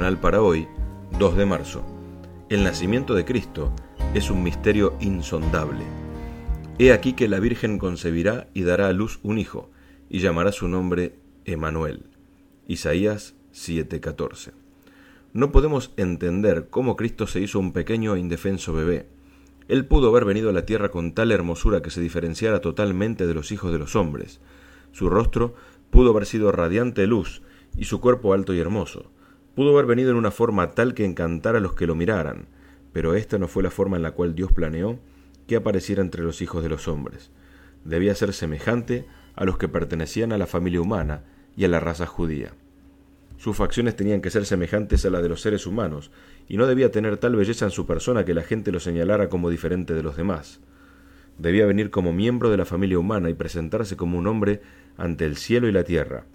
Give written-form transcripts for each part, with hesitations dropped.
devocional para hoy, 2 de marzo. El nacimiento de Cristo es un misterio insondable. He aquí que la Virgen concebirá y dará a luz un hijo, y llamará su nombre Emmanuel. Isaías 7:14. No podemos entender cómo Cristo se hizo un pequeño e indefenso bebé. Él pudo haber venido a la tierra con tal hermosura que se diferenciara totalmente de los hijos de los hombres. Su rostro pudo haber sido radiante de luz y su cuerpo alto y hermoso. Pudo haber venido en una forma tal que encantara a los que lo miraran, pero esta no fue la forma en la cual Dios planeó que apareciera entre los hijos de los hombres. Debía ser semejante a los que pertenecían a la familia humana y a la raza judía. Sus facciones tenían que ser semejantes a las de los seres humanos, y no debía tener tal belleza en su persona que la gente lo señalara como diferente de los demás. Debía venir como miembro de la familia humana y presentarse como un hombre ante el cielo y la tierra.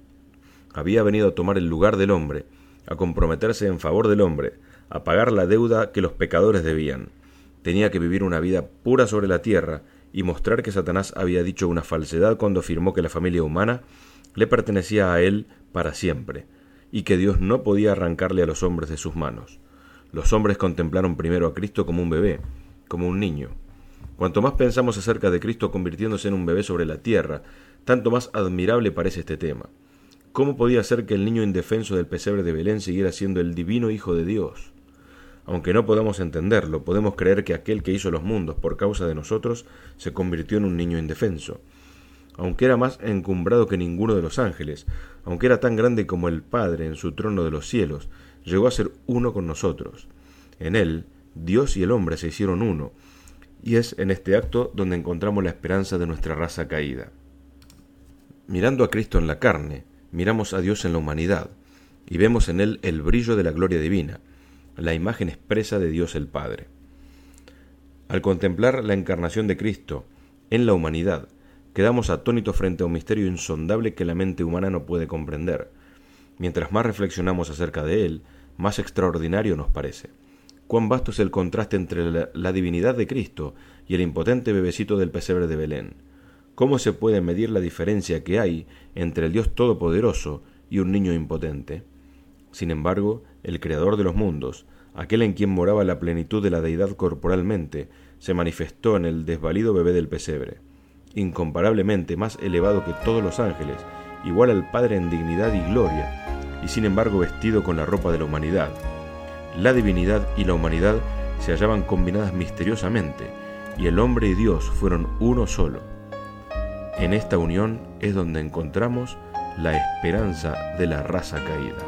Había venido a tomar el lugar del hombre, a comprometerse en favor del hombre, a pagar la deuda que los pecadores debían. Tenía que vivir una vida pura sobre la tierra y mostrar que Satanás había dicho una falsedad cuando afirmó que la familia humana le pertenecía a él para siempre, y que Dios no podía arrancarle a los hombres de sus manos. Los hombres contemplaron primero a Cristo como un bebé, como un niño. Cuanto más pensamos acerca de Cristo convirtiéndose en un bebé sobre la tierra, tanto más admirable parece este tema. ¿Cómo podía ser que el niño indefenso del pesebre de Belén siguiera siendo el divino Hijo de Dios? Aunque no podamos entenderlo, podemos creer que aquel que hizo los mundos por causa de nosotros se convirtió en un niño indefenso. Aunque era más encumbrado que ninguno de los ángeles, aunque era tan grande como el Padre en su trono de los cielos, llegó a ser uno con nosotros. En él, Dios y el hombre se hicieron uno, y es en este acto donde encontramos la esperanza de nuestra raza caída. Mirando a Cristo en la carne, miramos a Dios en la humanidad, y vemos en él el brillo de la gloria divina, la imagen expresa de Dios el Padre. Al contemplar la encarnación de Cristo en la humanidad, quedamos atónitos frente a un misterio insondable que la mente humana no puede comprender. Mientras más reflexionamos acerca de él, más extraordinario nos parece. Cuán vasto es el contraste entre la divinidad de Cristo y el impotente bebecito del pesebre de Belén. ¿Cómo se puede medir la diferencia que hay entre el Dios Todopoderoso y un niño impotente? Sin embargo, el Creador de los mundos, aquel en quien moraba la plenitud de la deidad corporalmente, se manifestó en el desvalido bebé del pesebre. Incomparablemente más elevado que todos los ángeles, igual al Padre en dignidad y gloria, y sin embargo vestido con la ropa de la humanidad. La divinidad y la humanidad se hallaban combinadas misteriosamente, y el hombre y Dios fueron uno solo. En esta unión es donde encontramos la esperanza de la raza caída.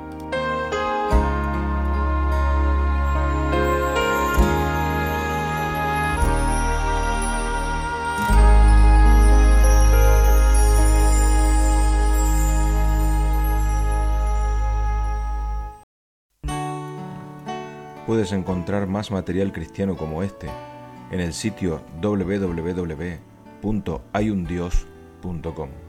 Puedes encontrar más material cristiano como este en el sitio www.hayundios.com.